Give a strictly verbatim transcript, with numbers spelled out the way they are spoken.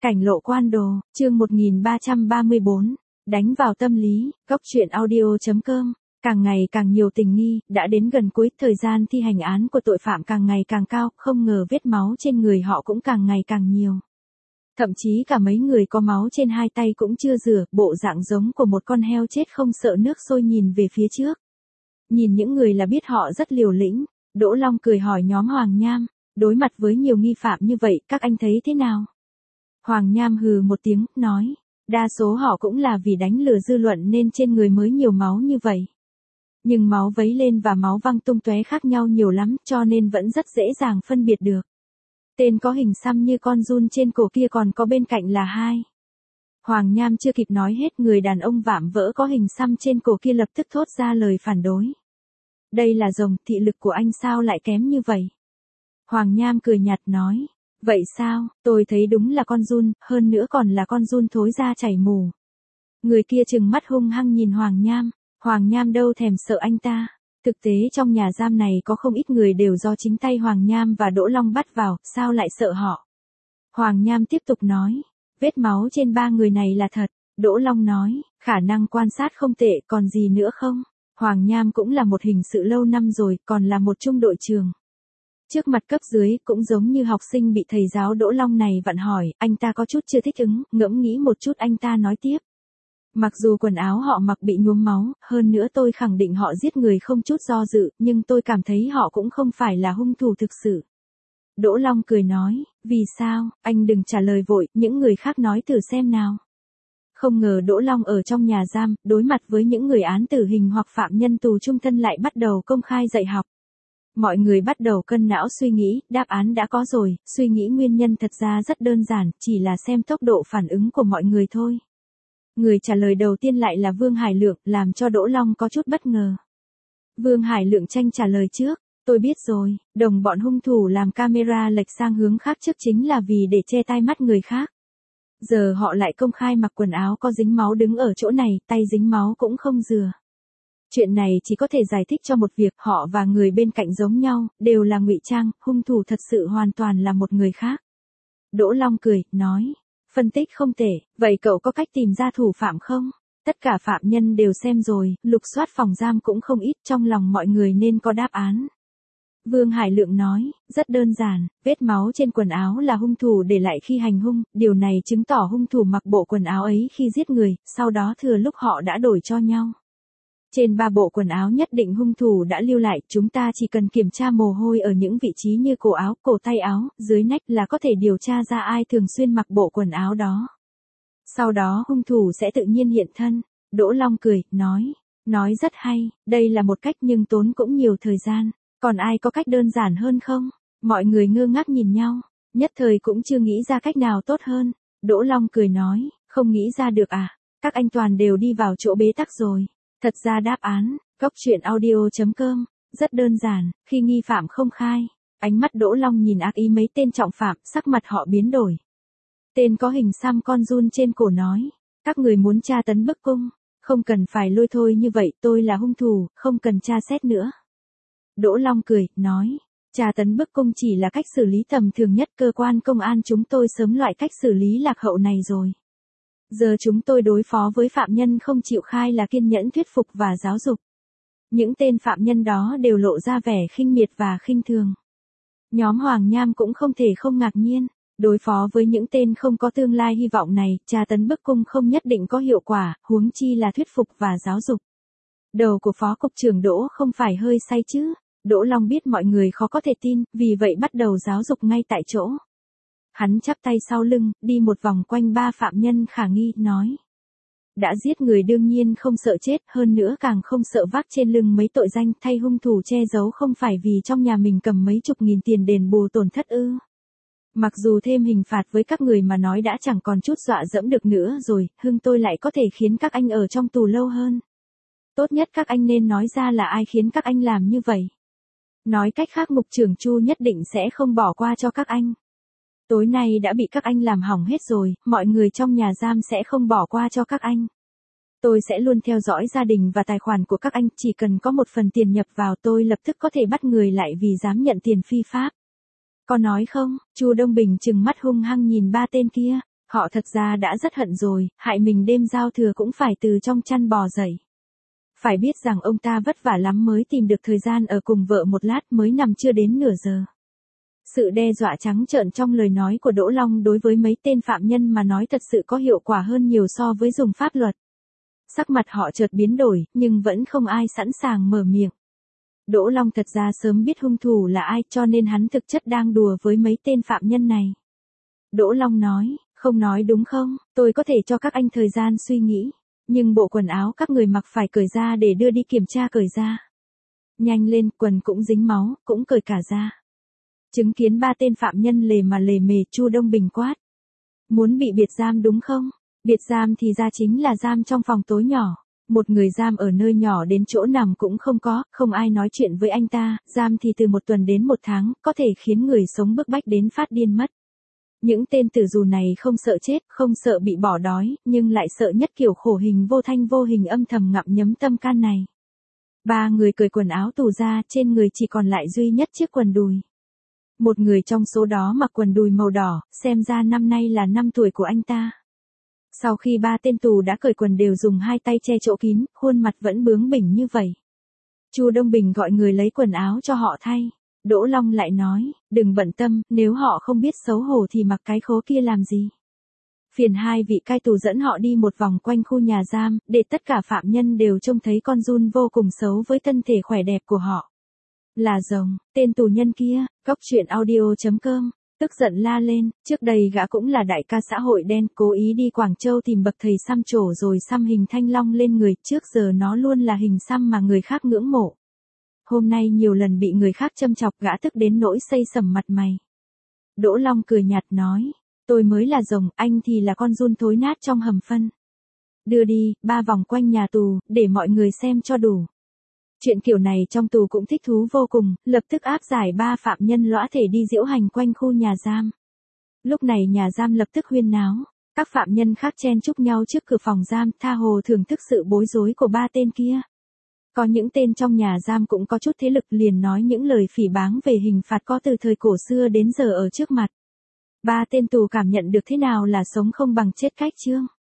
Cảnh lộ quan đồ, chương một nghìn ba trăm ba mươi bốn, đánh vào tâm lý, góc truyện audio.com. Càng ngày càng nhiều tình nghi, đã đến gần cuối, thời gian thi hành án của tội phạm càng ngày càng cao, không ngờ vết máu trên người họ cũng càng ngày càng nhiều. Thậm chí cả mấy người có máu trên hai tay cũng chưa rửa, bộ dạng giống của một con heo chết không sợ nước sôi nhìn về phía trước. Nhìn những người là biết họ rất liều lĩnh, Đỗ Long cười hỏi nhóm Hoàng Nham, đối mặt với nhiều nghi phạm như vậy, các anh thấy thế nào? Hoàng Nham hừ một tiếng, nói, đa số họ cũng là vì đánh lừa dư luận nên trên người mới nhiều máu như vậy. Nhưng máu vấy lên và máu văng tung tóe khác nhau nhiều lắm, cho nên vẫn rất dễ dàng phân biệt được. Tên có hình xăm như con giun trên cổ kia còn có bên cạnh là hai. Hoàng Nham chưa kịp nói hết, người đàn ông vạm vỡ có hình xăm trên cổ kia lập tức thốt ra lời phản đối. Đây là rồng, thị lực của anh sao lại kém như vậy? Hoàng Nham cười nhạt nói, vậy sao, tôi thấy đúng là con giun, hơn nữa còn là con giun thối da chảy mù. Người kia trừng mắt hung hăng nhìn Hoàng Nham, Hoàng Nham đâu thèm sợ anh ta. Thực tế trong nhà giam này có không ít người đều do chính tay Hoàng Nham và Đỗ Long bắt vào, sao lại sợ họ? Hoàng Nham tiếp tục nói, vết máu trên ba người này là thật. Đỗ Long nói, khả năng quan sát không tệ, còn gì nữa không? Hoàng Nham cũng là một hình sự lâu năm rồi, còn là một trung đội trưởng. Trước mặt cấp dưới, cũng giống như học sinh bị thầy giáo Đỗ Long này vặn hỏi, anh ta có chút chưa thích ứng, ngẫm nghĩ một chút anh ta nói tiếp. Mặc dù quần áo họ mặc bị nhuốm máu, hơn nữa tôi khẳng định họ giết người không chút do dự, nhưng tôi cảm thấy họ cũng không phải là hung thủ thực sự. Đỗ Long cười nói, vì sao, anh đừng trả lời vội, những người khác nói thử xem nào. Không ngờ Đỗ Long ở trong nhà giam, đối mặt với những người án tử hình hoặc phạm nhân tù chung thân lại bắt đầu công khai dạy học. Mọi người bắt đầu cân não suy nghĩ, đáp án đã có rồi, suy nghĩ nguyên nhân thật ra rất đơn giản, chỉ là xem tốc độ phản ứng của mọi người thôi. Người trả lời đầu tiên lại là Vương Hải Lượng, làm cho Đỗ Long có chút bất ngờ. Vương Hải Lượng tranh trả lời trước, tôi biết rồi, đồng bọn hung thủ làm camera lệch sang hướng khác trước chính là vì để che tai mắt người khác. Giờ họ lại công khai mặc quần áo có dính máu đứng ở chỗ này, tay dính máu cũng không rửa. Chuyện này chỉ có thể giải thích cho một việc, họ và người bên cạnh giống nhau, đều là ngụy trang, hung thủ thật sự hoàn toàn là một người khác. Đỗ Long cười, nói, phân tích không tệ, vậy cậu có cách tìm ra thủ phạm không? Tất cả phạm nhân đều xem rồi, lục soát phòng giam cũng không ít, trong lòng mọi người nên có đáp án. Vương Hải Lượng nói, rất đơn giản, vết máu trên quần áo là hung thủ để lại khi hành hung, điều này chứng tỏ hung thủ mặc bộ quần áo ấy khi giết người, sau đó thừa lúc họ đã đổi cho nhau. Trên ba bộ quần áo nhất định hung thủ đã lưu lại, chúng ta chỉ cần kiểm tra mồ hôi ở những vị trí như cổ áo, cổ tay áo, dưới nách là có thể điều tra ra ai thường xuyên mặc bộ quần áo đó. Sau đó hung thủ sẽ tự nhiên hiện thân. Đỗ Long cười, nói, nói rất hay, đây là một cách nhưng tốn cũng nhiều thời gian, còn ai có cách đơn giản hơn không? Mọi người ngơ ngác nhìn nhau, nhất thời cũng chưa nghĩ ra cách nào tốt hơn. Đỗ Long cười nói, không nghĩ ra được à, các anh toàn đều đi vào chỗ bế tắc rồi. Thật ra đáp án, góc truyện audio.com, rất đơn giản, khi nghi phạm không khai, ánh mắt Đỗ Long nhìn ác ý mấy tên trọng phạm, sắc mặt họ biến đổi. Tên có hình xăm con giun trên cổ nói, các người muốn tra tấn bức cung, không cần phải lôi thôi như vậy, tôi là hung thủ, không cần tra xét nữa. Đỗ Long cười, nói, tra tấn bức cung chỉ là cách xử lý tầm thường nhất, cơ quan công an chúng tôi sớm loại cách xử lý lạc hậu này rồi. Giờ chúng tôi đối phó với phạm nhân không chịu khai là kiên nhẫn thuyết phục và giáo dục. Những tên phạm nhân đó đều lộ ra vẻ khinh miệt và khinh thường. Nhóm Hoàng Nham cũng không thể không ngạc nhiên, đối phó với những tên không có tương lai hy vọng này, tra tấn bức cung không nhất định có hiệu quả, huống chi là thuyết phục và giáo dục. Đầu của Phó Cục trưởng Đỗ không phải hơi say chứ? Đỗ Long biết mọi người khó có thể tin, vì vậy bắt đầu giáo dục ngay tại chỗ. Hắn chắp tay sau lưng, đi một vòng quanh ba phạm nhân khả nghi, nói. Đã giết người đương nhiên không sợ chết, hơn nữa càng không sợ vác trên lưng mấy tội danh, thay hung thủ che giấu không phải vì trong nhà mình cầm mấy chục nghìn tiền đền bù tổn thất ư. Mặc dù thêm hình phạt với các người mà nói đã chẳng còn chút dọa dẫm được nữa rồi, hưng tôi lại có thể khiến các anh ở trong tù lâu hơn. Tốt nhất các anh nên nói ra là ai khiến các anh làm như vậy. Nói cách khác Mục trưởng Chu nhất định sẽ không bỏ qua cho các anh. Tối nay đã bị các anh làm hỏng hết rồi, mọi người trong nhà giam sẽ không bỏ qua cho các anh. Tôi sẽ luôn theo dõi gia đình và tài khoản của các anh, chỉ cần có một phần tiền nhập vào tôi lập tức có thể bắt người lại vì dám nhận tiền phi pháp. Có nói không? Chu Đông Bình trừng mắt hung hăng nhìn ba tên kia, Họ thật ra đã rất hận rồi, hại mình đêm giao thừa cũng phải từ trong chăn bò dậy. Phải biết rằng ông ta vất vả lắm mới tìm được thời gian ở cùng vợ một lát mới nằm chưa đến nửa giờ. Sự đe dọa trắng trợn trong lời nói của Đỗ Long đối với mấy tên phạm nhân mà nói thật sự có hiệu quả hơn nhiều so với dùng pháp luật. Sắc mặt họ chợt biến đổi, nhưng vẫn không ai sẵn sàng mở miệng. Đỗ Long thật ra sớm biết hung thủ là ai cho nên hắn thực chất đang đùa với mấy tên phạm nhân này. Đỗ Long nói, không nói đúng không, tôi có thể cho các anh thời gian suy nghĩ, nhưng bộ quần áo các người mặc phải cởi ra để đưa đi kiểm tra cởi ra. Nhanh lên, quần cũng dính máu, cũng cởi cả ra. Chứng kiến ba tên phạm nhân lề mà lề mề, Chu Đông Bình quát. Muốn bị biệt giam đúng không? Biệt giam thì ra chính là giam trong phòng tối nhỏ. Một người giam ở nơi nhỏ đến chỗ nằm cũng không có, không ai nói chuyện với anh ta, giam thì từ một tuần đến một tháng, có thể khiến người sống bức bách đến phát điên mất. Những tên tử tù này không sợ chết, không sợ bị bỏ đói, nhưng lại sợ nhất kiểu khổ hình vô thanh vô hình âm thầm ngậm nhấm tâm can này. Ba người cởi quần áo tù ra, trên người chỉ còn lại duy nhất chiếc quần đùi. Một người trong số đó mặc quần đùi màu đỏ, xem ra năm nay là năm tuổi của anh ta. Sau khi ba tên tù đã cởi quần đều dùng hai tay che chỗ kín, khuôn mặt vẫn bướng bỉnh như vậy. Chu Đông Bình gọi người lấy quần áo cho họ thay. Đỗ Long lại nói, đừng bận tâm, nếu họ không biết xấu hổ thì mặc cái khố kia làm gì. Phiền hai vị cai tù dẫn họ đi một vòng quanh khu nhà giam, để tất cả phạm nhân đều trông thấy con giun vô cùng xấu với thân thể khỏe đẹp của họ. Là rồng, tên tù nhân kia, góc truyện audio chấm com, tức giận la lên, trước đây gã cũng là đại ca xã hội đen, cố ý đi Quảng Châu tìm bậc thầy xăm trổ rồi xăm hình thanh long lên người, trước giờ nó luôn là hình xăm mà người khác ngưỡng mộ. Hôm nay nhiều lần bị người khác châm chọc gã tức đến nỗi xây sẩm mặt mày. Đỗ Long cười nhạt nói, tôi mới là rồng, anh thì là con giun thối nát trong hầm phân. Đưa đi, ba vòng quanh nhà tù, để mọi người xem cho đủ. Chuyện kiểu này trong tù cũng thích thú vô cùng, lập tức áp giải ba phạm nhân lõa thể đi diễu hành quanh khu nhà giam. Lúc này nhà giam lập tức huyên náo, các phạm nhân khác chen chúc nhau trước cửa phòng giam, tha hồ thưởng thức sự bối rối của ba tên kia. Có những tên trong nhà giam cũng có chút thế lực liền nói những lời phỉ báng về hình phạt có từ thời cổ xưa đến giờ ở trước mặt. Ba tên tù cảm nhận được thế nào là sống không bằng chết cách chương.